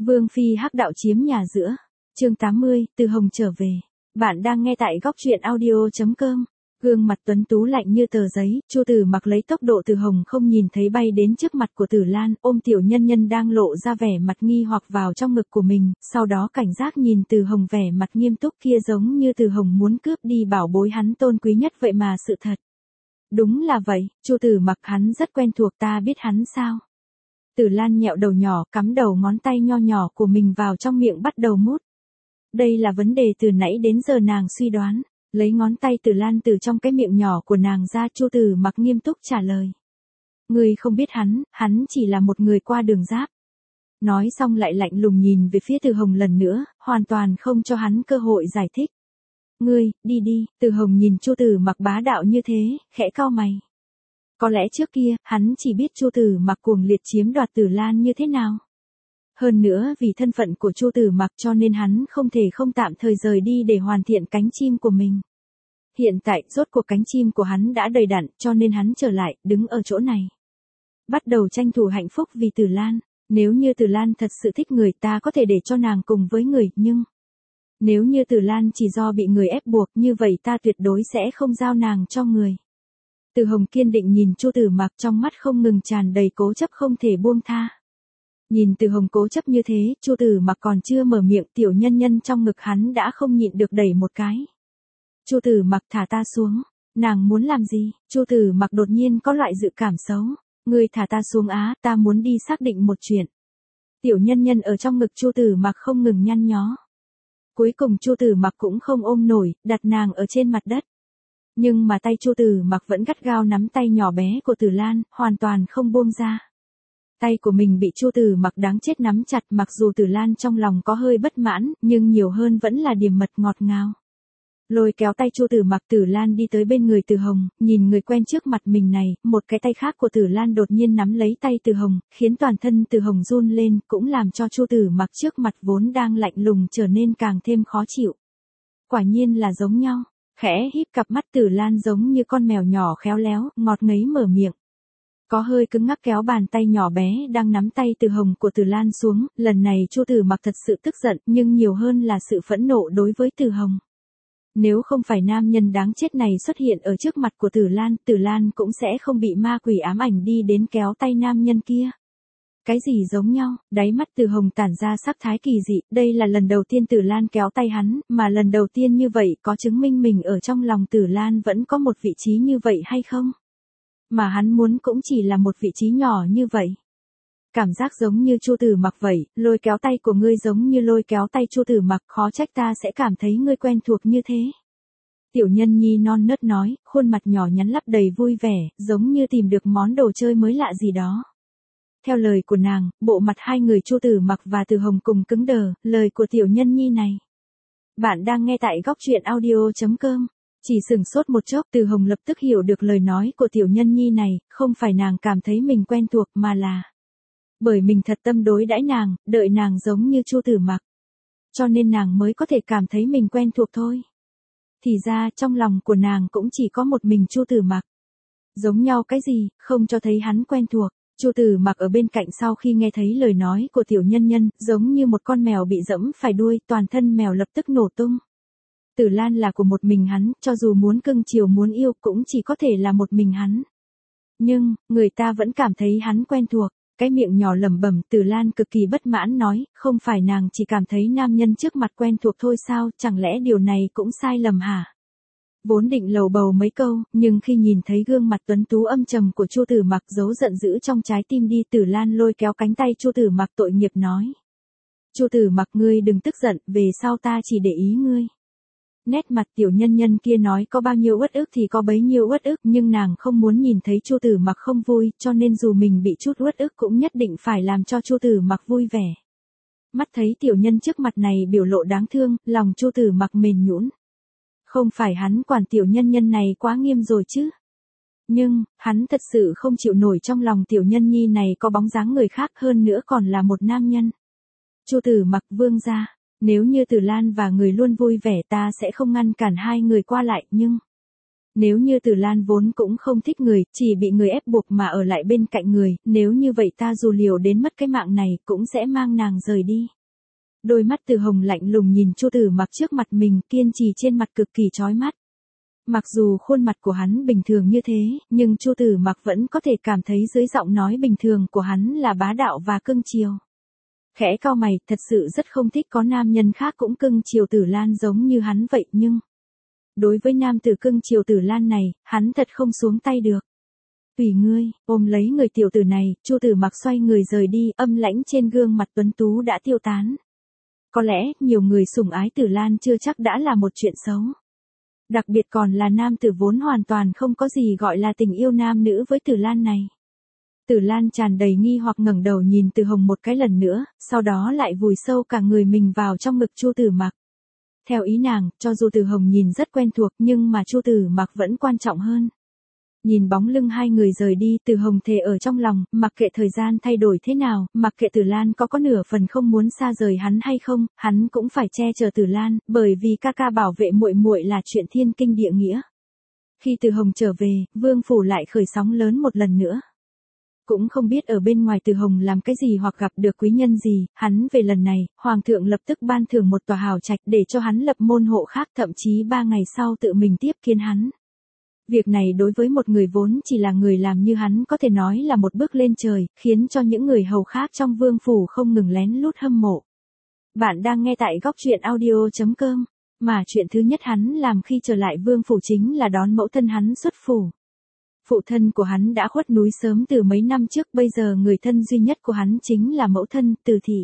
Vương phi hắc đạo chiếm nhà giữa. Chương 80, Từ Hồng trở về. Bạn đang nghe tại góc truyện audio.com. Gương mặt tuấn tú lạnh như tờ giấy, Chu Tử Mặc lấy tốc độ Từ Hồng không nhìn thấy bay đến trước mặt của Tử Lan, ôm tiểu nhân nhân đang lộ ra vẻ mặt nghi hoặc vào trong ngực của mình, sau đó cảnh giác nhìn Từ Hồng vẻ mặt nghiêm túc kia giống như Từ Hồng muốn cướp đi bảo bối hắn tôn quý nhất vậy mà sự thật. Đúng là vậy, Chu Tử Mặc hắn rất quen thuộc, ta biết hắn sao? Tử Lan nhẹo đầu nhỏ, cắm đầu ngón tay nho nhỏ của mình vào trong miệng bắt đầu mút. Đây là vấn đề từ nãy đến giờ nàng suy đoán. Lấy ngón tay Tử Lan từ trong cái miệng nhỏ của nàng ra, Chu Tử Mặc nghiêm túc trả lời. Ngươi không biết hắn chỉ là một người qua đường giáp. Nói xong lại lạnh lùng nhìn về phía Từ Hồng lần nữa, hoàn toàn không cho hắn cơ hội giải thích. Ngươi, đi đi, Từ Hồng nhìn Chu Tử Mặc bá đạo như thế, khẽ cau mày. Có lẽ trước kia, hắn chỉ biết Chu Tử Mặc cuồng liệt chiếm đoạt Tử Lan như thế nào. Hơn nữa vì thân phận của Chu Tử Mặc cho nên hắn không thể không tạm thời rời đi để hoàn thiện cánh chim của mình. Hiện tại, rốt cuộc cánh chim của hắn đã đầy đặn, cho nên hắn trở lại, đứng ở chỗ này. Bắt đầu tranh thủ hạnh phúc vì Tử Lan. Nếu như Tử Lan thật sự thích người, ta có thể để cho nàng cùng với người, nhưng... Nếu như Tử Lan chỉ do bị người ép buộc, như vậy ta tuyệt đối sẽ không giao nàng cho người. Từ Hồng kiên định nhìn Chu Tử Mặc, trong mắt không ngừng tràn đầy cố chấp không thể buông tha. Nhìn Từ Hồng cố chấp như thế, Chu Tử Mặc còn chưa mở miệng, tiểu nhân nhân trong ngực hắn đã không nhịn được đẩy một cái. Chu Tử Mặc, thả ta xuống. Nàng muốn làm gì? Chu Tử Mặc đột nhiên có loại dự cảm xấu. Ngươi thả ta xuống á, ta muốn đi xác định một chuyện. Tiểu nhân nhân ở trong ngực Chu Tử Mặc không ngừng nhăn nhó. Cuối cùng Chu Tử Mặc cũng không ôm nổi, đặt nàng ở trên mặt đất. Nhưng mà tay Chu Tử Mặc vẫn gắt gao nắm tay nhỏ bé của Tử Lan, hoàn toàn không buông ra. Tay của mình bị Chu Tử Mặc đáng chết nắm chặt, mặc dù Tử Lan trong lòng có hơi bất mãn, nhưng nhiều hơn vẫn là điểm mật ngọt ngào. Lôi kéo tay Chu Tử Mặc, Tử Lan đi tới bên người Từ Hồng, nhìn người quen trước mặt mình này, một cái tay khác của Tử Lan đột nhiên nắm lấy tay Từ Hồng, khiến toàn thân Từ Hồng run lên, cũng làm cho Chu Tử Mặc trước mặt vốn đang lạnh lùng trở nên càng thêm khó chịu. Quả nhiên là giống nhau, khẽ híp cặp mắt, Tử Lan giống như con mèo nhỏ khéo léo, ngọt ngấy mở miệng. Có hơi cứng ngắc kéo bàn tay nhỏ bé đang nắm tay Từ Hồng của Tử Lan xuống, lần này Chu Tử Mặc thật sự tức giận, nhưng nhiều hơn là sự phẫn nộ đối với Từ Hồng. Nếu không phải nam nhân đáng chết này xuất hiện ở trước mặt của Tử Lan cũng sẽ không bị ma quỷ ám ảnh đi đến kéo tay nam nhân kia. Cái gì giống nhau? Đáy mắt Từ Hồng tản ra sắc thái kỳ dị, đây là lần đầu tiên Tử Lan kéo tay hắn, mà lần đầu tiên như vậy có chứng minh mình ở trong lòng Tử Lan vẫn có một vị trí như vậy hay không? Mà hắn muốn cũng chỉ là một vị trí nhỏ như vậy. Cảm giác giống như Chu Tử Mặc vậy, lôi kéo tay của ngươi giống như lôi kéo tay Chu Tử Mặc, khó trách ta sẽ cảm thấy ngươi quen thuộc như thế. Tiểu nhân nhi non nớt nói, khuôn mặt nhỏ nhắn lấp đầy vui vẻ, giống như tìm được món đồ chơi mới lạ gì đó. Theo lời của nàng, bộ mặt hai người Chu Tử Mặc và Từ Hồng cùng cứng đờ, lời của tiểu nhân nhi này. Bạn đang nghe tại góc truyện audio.com. Chỉ sừng sốt một chốc, Từ Hồng lập tức hiểu được lời nói của tiểu nhân nhi này, không phải nàng cảm thấy mình quen thuộc mà là bởi mình thật tâm đối đãi nàng, đợi nàng giống như Chu Tử Mặc. Cho nên nàng mới có thể cảm thấy mình quen thuộc thôi. Thì ra trong lòng của nàng cũng chỉ có một mình Chu Tử Mặc. Giống nhau cái gì, không cho thấy hắn quen thuộc. Chu Tử Mặc ở bên cạnh sau khi nghe thấy lời nói của tiểu nhân nhân, giống như một con mèo bị dẫm phải đuôi, toàn thân mèo lập tức nổ tung. Tử Lan là của một mình hắn, cho dù muốn cưng chiều muốn yêu cũng chỉ có thể là một mình hắn. Nhưng, người ta vẫn cảm thấy hắn quen thuộc. Cái miệng nhỏ lẩm bẩm, Tử Lan cực kỳ bất mãn nói, không phải nàng chỉ cảm thấy nam nhân trước mặt quen thuộc thôi sao, chẳng lẽ điều này cũng sai lầm hả? Vốn định lầu bầu mấy câu, nhưng khi nhìn thấy gương mặt tuấn tú âm trầm của Chu Tử Mặc, giấu giận dữ trong trái tim đi, Tử Lan lôi kéo cánh tay Chu Tử Mặc tội nghiệp nói. Chu Tử Mặc, ngươi đừng tức giận, về sau ta chỉ để ý ngươi. Nét mặt tiểu nhân nhân kia nói có bao nhiêu uất ức thì có bấy nhiêu uất ức, nhưng nàng không muốn nhìn thấy Chu Tử Mặc không vui, cho nên dù mình bị chút uất ức cũng nhất định phải làm cho Chu Tử Mặc vui vẻ. Mắt thấy tiểu nhân trước mặt này biểu lộ đáng thương, lòng Chu Tử Mặc mềm nhũn. Không phải hắn quản tiểu nhân nhân này quá nghiêm rồi chứ? Nhưng, hắn thật sự không chịu nổi trong lòng tiểu nhân nhi này có bóng dáng người khác, hơn nữa còn là một nam nhân. Chu Tử Mặc, vương gia. Nếu như Tử Lan và người luôn vui vẻ ta sẽ không ngăn cản hai người qua lại, nhưng Nếu như Tử Lan vốn cũng không thích người, chỉ bị người ép buộc mà ở lại bên cạnh người, nếu như vậy ta dù liều đến mất cái mạng này cũng sẽ mang nàng rời đi. Đôi mắt Từ Hồng lạnh lùng nhìn Chu Tử Mặc trước mặt mình, kiên trì trên mặt cực kỳ chói mắt. Mặc dù khuôn mặt của hắn bình thường như thế, nhưng Chu Tử Mặc vẫn có thể cảm thấy dưới giọng nói bình thường của hắn là bá đạo và cưng chiều. Khẽ cau mày, thật sự rất không thích có nam nhân khác cũng cưng chiều Tử Lan giống như hắn vậy, nhưng đối với nam tử cưng chiều Tử Lan này, hắn thật không xuống tay được. Tùy ngươi, ôm lấy người tiểu tử này, Chu Tử Mặc xoay người rời đi, âm lãnh trên gương mặt tuấn tú đã tiêu tán. Có lẽ, nhiều người sủng ái Tử Lan chưa chắc đã là một chuyện xấu. Đặc biệt còn là nam tử vốn hoàn toàn không có gì gọi là tình yêu nam nữ với Tử Lan này. Tử Lan tràn đầy nghi hoặc ngẩng đầu nhìn Từ Hồng một cái lần nữa, sau đó lại vùi sâu cả người mình vào trong ngực Chu Tử Mặc. Theo ý nàng, cho dù Từ Hồng nhìn rất quen thuộc nhưng mà Chu Tử Mặc vẫn quan trọng hơn. Nhìn bóng lưng hai người rời đi, Từ Hồng thề ở trong lòng, mặc kệ thời gian thay đổi thế nào, mặc kệ Tử Lan có nửa phần không muốn xa rời hắn hay không, hắn cũng phải che chở Tử Lan, bởi vì ca ca bảo vệ muội muội là chuyện thiên kinh địa nghĩa. Khi Từ Hồng trở về, Vương phủ lại khởi sóng lớn một lần nữa. Cũng không biết ở bên ngoài Từ Hồng làm cái gì hoặc gặp được quý nhân gì, hắn về lần này, Hoàng thượng lập tức ban thưởng một tòa hào trạch để cho hắn lập môn hộ khác, thậm chí 3 ngày sau tự mình tiếp kiến hắn. Việc này đối với một người vốn chỉ là người làm như hắn có thể nói là một bước lên trời, khiến cho những người hầu khác trong vương phủ không ngừng lén lút hâm mộ. Bạn đang nghe tại góc truyện audio.com, mà chuyện thứ nhất hắn làm khi trở lại vương phủ chính là đón mẫu thân hắn xuất phủ. Phụ thân của hắn đã khuất núi sớm từ mấy năm trước, bây giờ người thân duy nhất của hắn chính là mẫu thân, Từ Thị.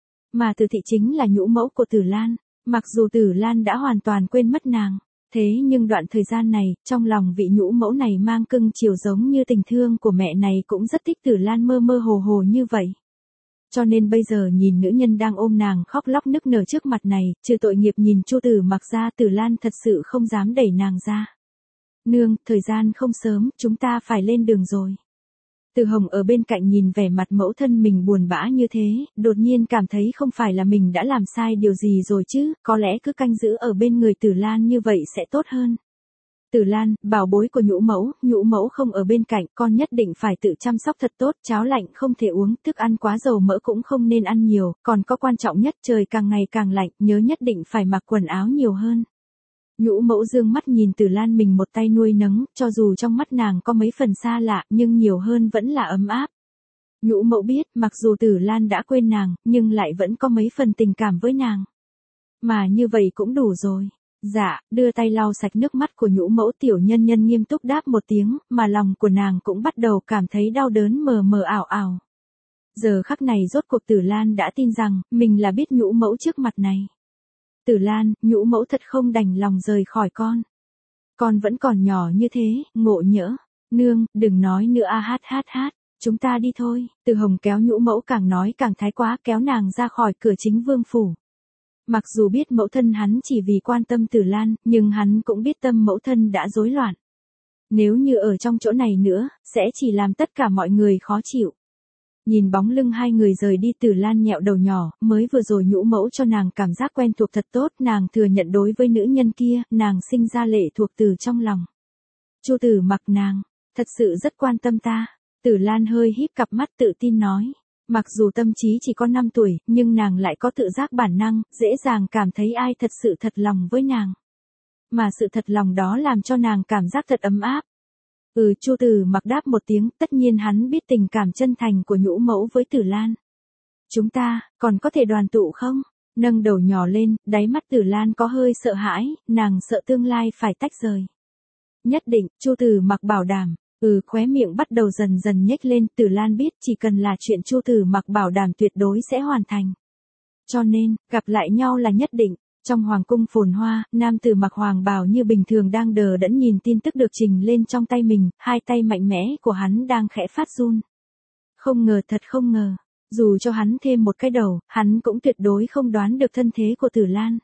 Mà Từ Thị chính là nhũ mẫu của Tử Lan, mặc dù Tử Lan đã hoàn toàn quên mất nàng. Thế nhưng đoạn thời gian này, trong lòng vị nhũ mẫu này mang cưng chiều giống như tình thương của mẹ này cũng rất thích Tử Lan mơ mơ hồ hồ như vậy. Cho nên bây giờ nhìn nữ nhân đang ôm nàng khóc lóc nức nở trước mặt này, trừ tội nghiệp nhìn Chu Tử Mặc ra, Tử Lan thật sự không dám đẩy nàng ra. Nương, thời gian không sớm, chúng ta phải lên đường rồi. Từ Hồng ở bên cạnh nhìn vẻ mặt mẫu thân mình buồn bã như thế, đột nhiên cảm thấy không phải là mình đã làm sai điều gì rồi chứ, có lẽ cứ canh giữ ở bên người Tử Lan như vậy sẽ tốt hơn. Tử Lan, bảo bối của nhũ mẫu không ở bên cạnh, con nhất định phải tự chăm sóc thật tốt, cháo lạnh không thể uống, thức ăn quá dầu mỡ cũng không nên ăn nhiều, còn có quan trọng nhất, trời càng ngày càng lạnh, nhớ nhất định phải mặc quần áo nhiều hơn. Nhũ mẫu dương mắt nhìn Tử Lan mình một tay nuôi nấng, cho dù trong mắt nàng có mấy phần xa lạ, nhưng nhiều hơn vẫn là ấm áp. Nhũ mẫu biết, mặc dù Tử Lan đã quên nàng, nhưng lại vẫn có mấy phần tình cảm với nàng. Mà như vậy cũng đủ rồi. Dạ, đưa tay lau sạch nước mắt của nhũ mẫu, tiểu nhân nhân nghiêm túc đáp một tiếng, mà lòng của nàng cũng bắt đầu cảm thấy đau đớn mờ mờ ảo ảo. Giờ khắc này rốt cuộc Tử Lan đã tin rằng, mình là biết nhũ mẫu trước mặt này. Tử Lan, nhũ mẫu thật không đành lòng rời khỏi con. Con vẫn còn nhỏ như thế, ngộ nhỡ. Nương, đừng nói nữa hát, chúng ta đi thôi. Từ Hồng kéo nhũ mẫu càng nói càng thái quá, kéo nàng ra khỏi cửa chính vương phủ. Mặc dù biết mẫu thân hắn chỉ vì quan tâm Tử Lan, nhưng hắn cũng biết tâm mẫu thân đã rối loạn. Nếu như ở trong chỗ này nữa, sẽ chỉ làm tất cả mọi người khó chịu. Nhìn bóng lưng hai người rời đi, Tử Lan nhẹo đầu nhỏ, mới vừa rồi nhũ mẫu cho nàng cảm giác quen thuộc thật tốt, nàng thừa nhận đối với nữ nhân kia, nàng sinh ra lệ thuộc từ trong lòng. Chu Tử Mặc nàng, thật sự rất quan tâm ta. Tử Lan hơi híp cặp mắt tự tin nói. Mặc dù tâm trí chỉ có 5 tuổi, nhưng nàng lại có tự giác bản năng, dễ dàng cảm thấy ai thật sự thật lòng với nàng. Mà sự thật lòng đó làm cho nàng cảm giác thật ấm áp. Chu Tử Mặc đáp một tiếng, tất nhiên hắn biết tình cảm chân thành của nhũ mẫu với Tử Lan. Chúng ta, còn có thể đoàn tụ không? Nâng đầu nhỏ lên, đáy mắt Tử Lan có hơi sợ hãi, nàng sợ tương lai phải tách rời. Nhất định, Chu Tử Mặc bảo đảm. Khóe miệng bắt đầu dần dần nhếch lên, Tử Lan biết chỉ cần là chuyện Chu Tử Mặc bảo đảm tuyệt đối sẽ hoàn thành. Cho nên, gặp lại nhau là nhất định. Trong hoàng cung phồn hoa, nam tử mặc hoàng bào như bình thường đang đờ đẫn nhìn tin tức được trình lên trong tay mình, hai tay mạnh mẽ của hắn đang khẽ phát run. Không ngờ, thật không ngờ, dù cho hắn thêm một cái đầu, hắn cũng tuyệt đối không đoán được thân thế của Tử Lan.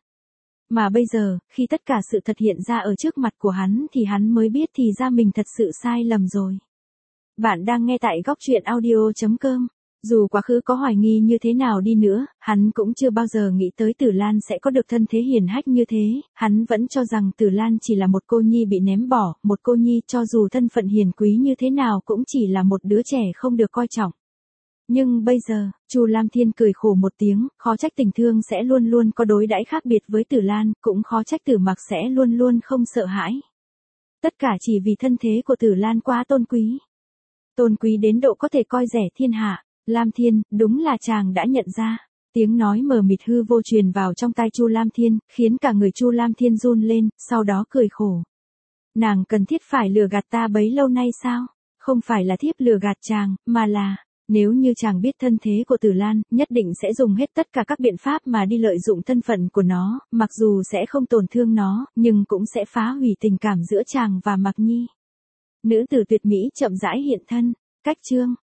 Mà bây giờ, khi tất cả sự thật hiện ra ở trước mặt của hắn thì hắn mới biết thì ra mình thật sự sai lầm rồi. Bạn đang nghe tại góc truyện audio.com. Dù quá khứ có hoài nghi như thế nào đi nữa, hắn cũng chưa bao giờ nghĩ tới Tử Lan sẽ có được thân thế hiển hách như thế, hắn vẫn cho rằng Tử Lan chỉ là một cô nhi bị ném bỏ, một cô nhi cho dù thân phận hiền quý như thế nào cũng chỉ là một đứa trẻ không được coi trọng. Nhưng bây giờ, Chu Lam Thiên cười khổ một tiếng, khó trách Tình Thương sẽ luôn luôn có đối đãi khác biệt với Tử Lan, cũng khó trách Tử Mặc sẽ luôn luôn không sợ hãi. Tất cả chỉ vì thân thế của Tử Lan quá tôn quý. Tôn quý đến độ có thể coi rẻ thiên hạ. Lam Thiên, đúng là chàng đã nhận ra. Tiếng nói mờ mịt hư vô truyền vào trong tai Chu Lam Thiên, khiến cả người Chu Lam Thiên run lên, sau đó cười khổ. Nàng cần thiết phải lừa gạt ta bấy lâu nay sao? Không phải là thiếp lừa gạt chàng, mà là, nếu như chàng biết thân thế của Tử Lan, nhất định sẽ dùng hết tất cả các biện pháp mà đi lợi dụng thân phận của nó, mặc dù sẽ không tổn thương nó, nhưng cũng sẽ phá hủy tình cảm giữa chàng và Mạc Nhi. Nữ tử tuyệt mỹ chậm rãi hiện thân, cách chương.